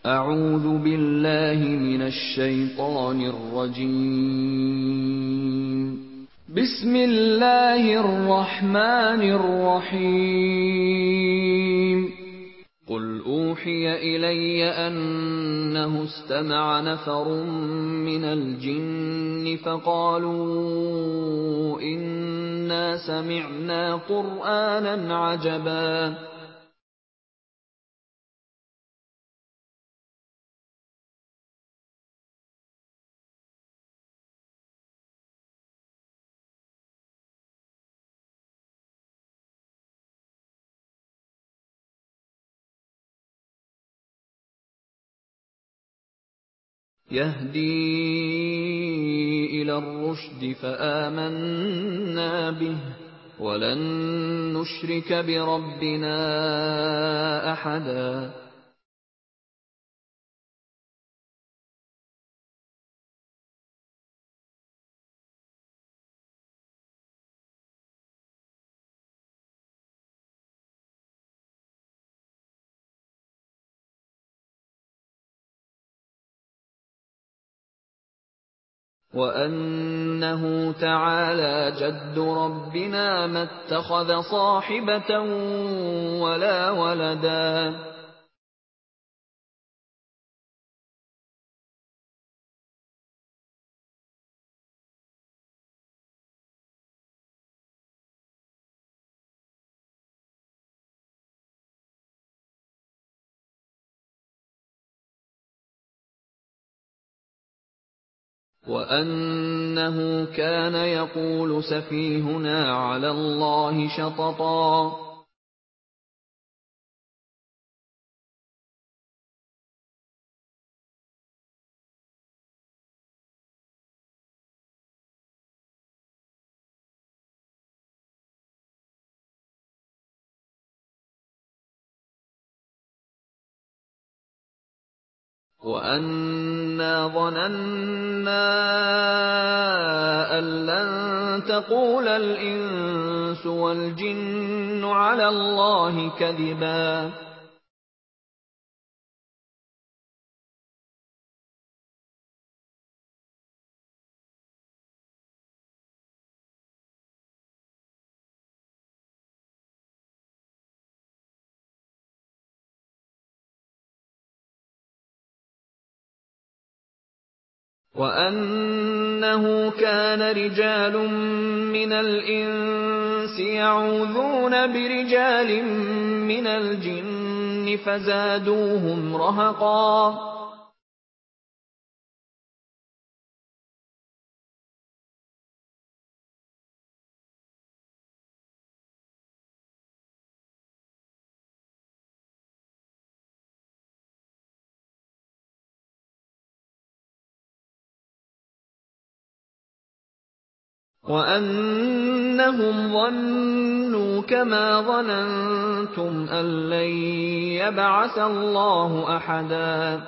أعوذ بالله من الشيطان الرجيم. بسم الله الرحمن الرحيم. قل أوحي إلي أنه استمع نفر من الجن فقالوا إنا سمعنا قرآنا عجبا يهدي إلى الرشد فآمنا به ولن نشرك بربنا أحدا. وأنه تعالى جد ربنا ما اتخذ صاحبة ولا ولدا. وأنه كان يقول سفيهنا على الله شططا. وَأَنَّا ظَنَنَّا أَن لَّن تَقُولَ الْإِنسُ وَالْجِنُّ عَلَى اللَّهِ كَذِبًا. وَأَنَّهُ كَانَ رِجَالٌ مِّنَ الْإِنسِ يَعُوذُونَ بِرِجَالٍ مِّنَ الْجِنِّ فَزَادُوهُمْ رَهَقًا. وَأَنَّهُمْ ظَنُّوا كَمَا ظَنَنتُمْ أَن لَّن يَبْعَثَ اللَّهُ أَحَدًا.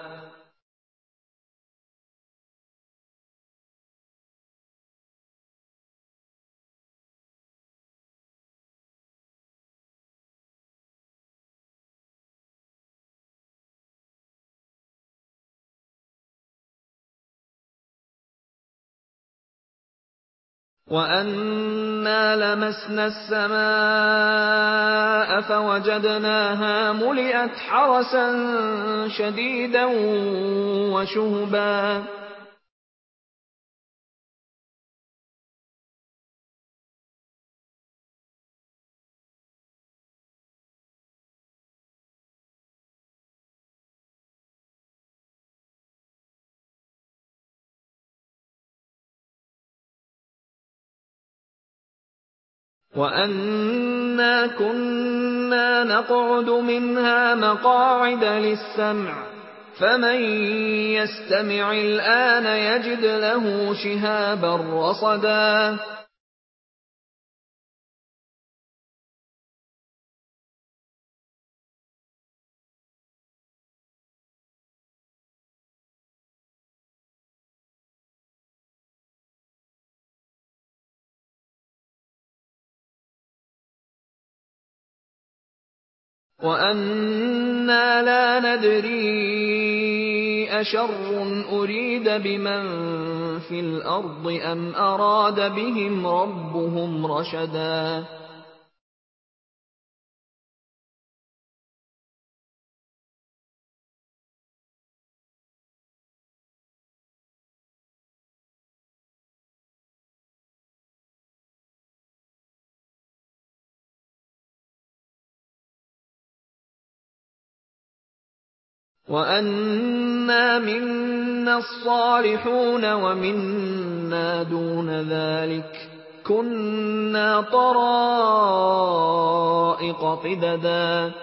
وَأَنَّا لَمَسْنَا السَّمَاءَ فَوَجَدْنَاهَا مُلِئَتْ حَرَسًا شَدِيدًا وَشُهُبًا. وَأَنَّا كُنَّا نَقْعُدُ مِنْهَا مَقَاعِدَ لِلسَّمْعِ ۖ فَمَن يَسْتَمِعِ الْآنَ يَجِدْ لَهُ شِهَابًا رَّصَدًا. وَأَنَّا لَا نَدْرِي أَشَرٌّ أُرِيدَ بِمَن فِي الْأَرْضِ أَمْ أَرَادَ بِهِمْ رَبُّهُمْ رَشَدًا وَأَنَّا مِنَّا الصَّالِحُونَ وَمِنَّا دُونَ ذَٰلِكَ ۖ كُنَّا طَرَائِقَ قِدَدًا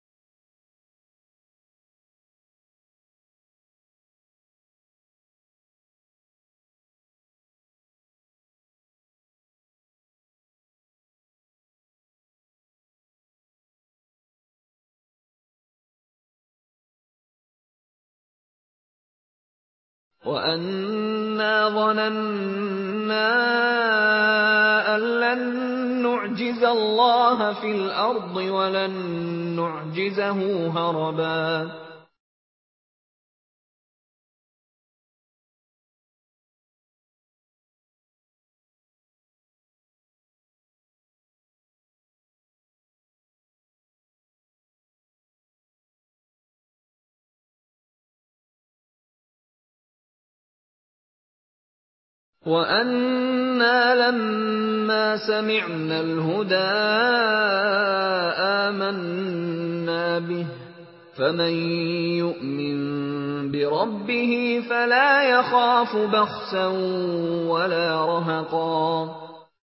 وَأَنَّا ظَنَنَّا أَن لَّن نُّعْجِزَ اللَّهَ فِي الْأَرْضِ وَلَن نُّعْجِزَهُ هَرَبًا وَأَنَّا لَمَّا سَمِعْنَا الْهُدَىٰ آمَنَّا بِهِ ۖ فَمَن يُؤْمِن بِرَبِّهِ فَلَا يَخَافُ بَخْسًا وَلَا رَهَقًا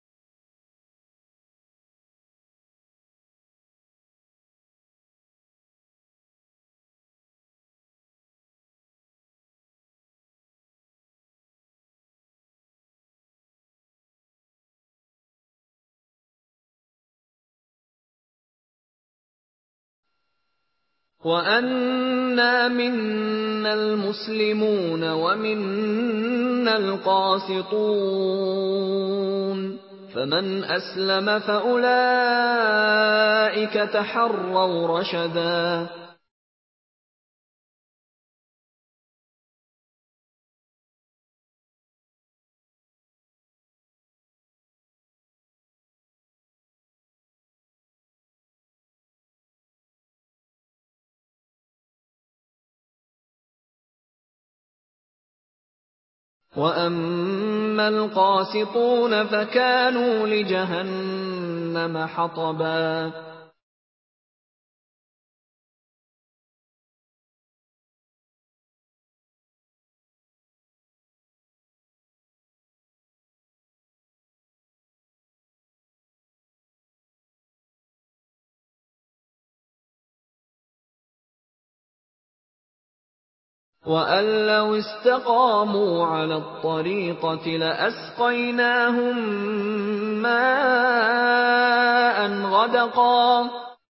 وَأَنَّا مِنَّا الْمُسْلِمُونَ وَمِنَّا الْقَاسِطُونَ ۖ فَمَنْ أَسْلَمَ فَأُولَٰئِكَ تَحَرَّوْا رَشَدًا وَأَمَّا الْقَاسِطُونَ فَكَانُوا لِجَهَنَّمَ حَطَبًا وَأَن لَّوِ اسْتَقَامُوا عَلَى الطَّرِيقَةِ لَأَسْقَيْنَاهُم مَّاءً غَدَقًا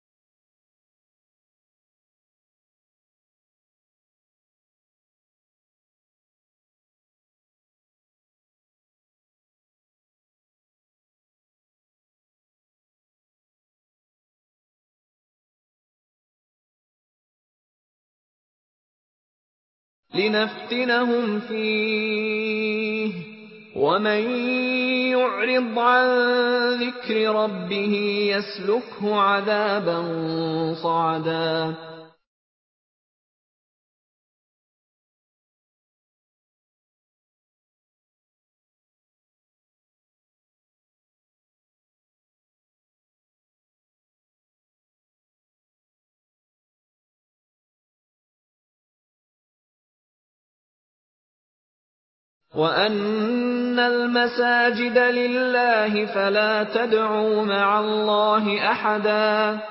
لِّنَفْتِنَهُمْ فِيهِ ۚ وَمَن يُعْرِضْ عَن ذِكْرِ رَبِّهِ يَسْلُكْهُ عَذَابًا صَعَدًا وَأَنَّ الْمَسَاجِدَ لِلَّهِ فَلَا تَدْعُوا مَعَ اللَّهِ أَحَدًا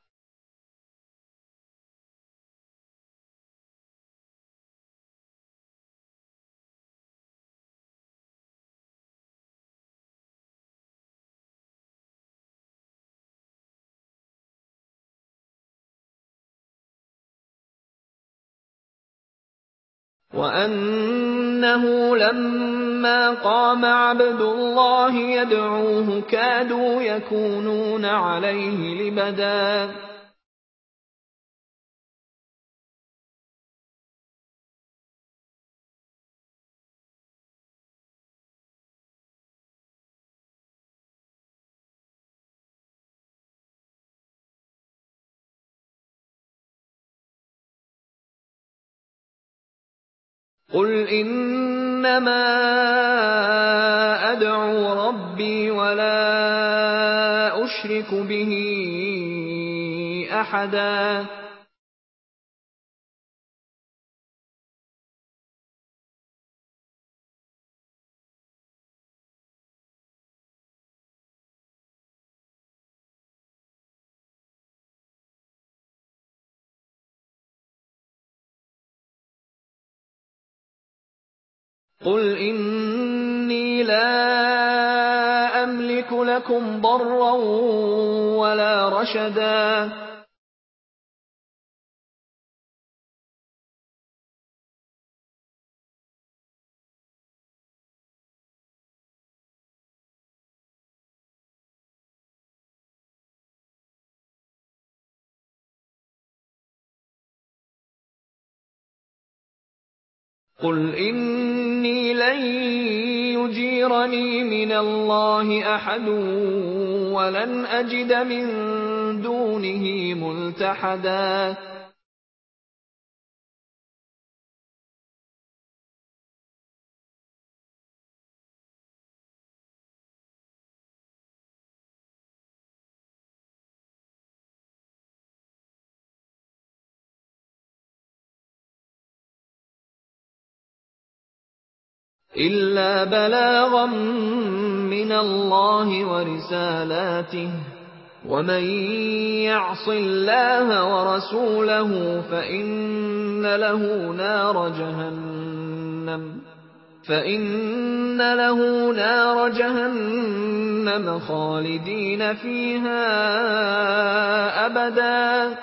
وَأَنَّهُ لَمَّا قَامَ عَبْدُ اللَّهِ يَدْعُوهُ كَادُوا يَكُونُونَ عَلَيْهِ لِبَدًا قُلْ إِنَّمَا أَدْعُو رَبِّي وَلَا أُشْرِكُ بِهِ أَحَدًا قُلْ إِنِّي لَا أَمْلِكُ لَكُمْ ضَرًّا وَلَا رَشَدًا قُلْ إِنِّي لَن يُجِيرَنِي مِنَ اللَّهِ أَحَدٌ وَلَنْ أَجِدَ مِن دُونِهِ مُلْتَحَدًا إِلَّا بَلَاغًا مِّنَ اللَّهِ وَرِسَالَاتِهِ ۚ وَمَن يَعْصِ اللَّهَ وَرَسُولَهُ فَإِنَّ لَهُ نَارَ جَهَنَّمَ خَالِدِينَ فِيهَا أَبَدًا ۚ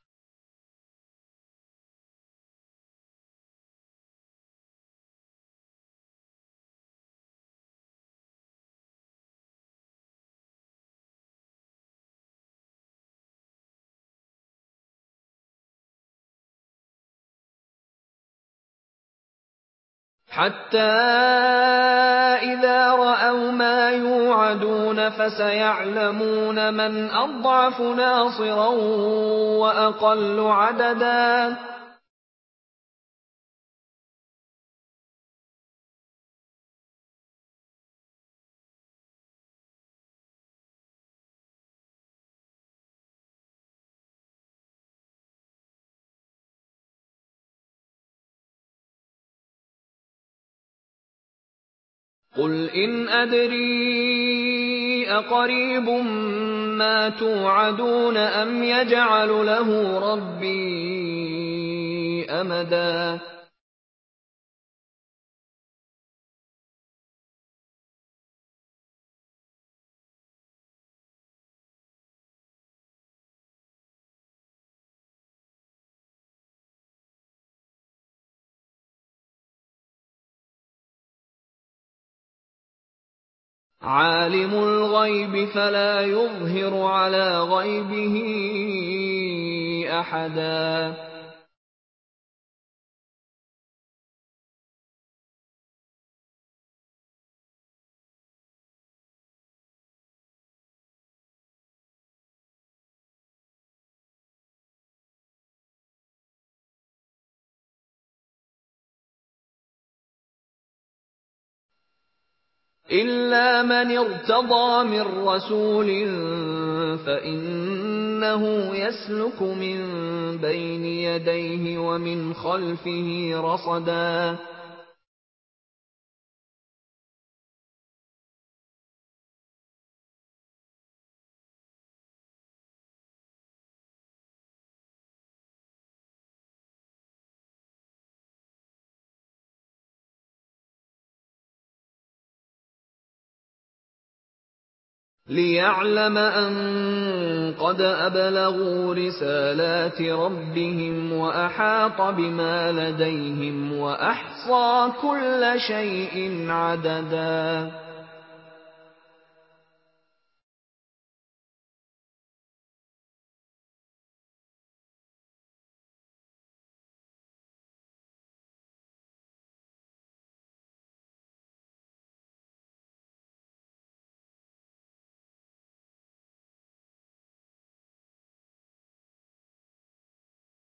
حَتَّىٰ إِذَا رَأَوْا مَا يُوعَدُونَ فَسَيَعْلَمُونَ مَنْ أَضْعَفُ نَاصِرًا وَأَقَلُّ عَدَدًا قُلْ إِنْ أَدْرِي أَقَرِيبٌ مَّا تُوعَدُونَ أَمْ يَجْعَلُ لَهُ رَبِّي أَمَدًا عَالِمُ الْغَيْبِ فَلَا يُظْهِرُ عَلَىٰ غَيْبِهِ أَحَدًا إِلَّا مَنِ ارْتَضَىٰ مِن رَّسُولٍ فَإِنَّهُ يَسْلُكُ مِن بَيْنِ يَدَيْهِ وَمِنْ خَلْفِهِ رَصَدًا لِّيَعْلَمَ أَن قَدْ أَبْلَغُوا رِسَالَاتِ رَبِّهِمْ وَأَحَاطَ بِمَا لَدَيْهِمْ وَأَحْصَىٰ كُلَّ شَيْءٍ عَدَدًا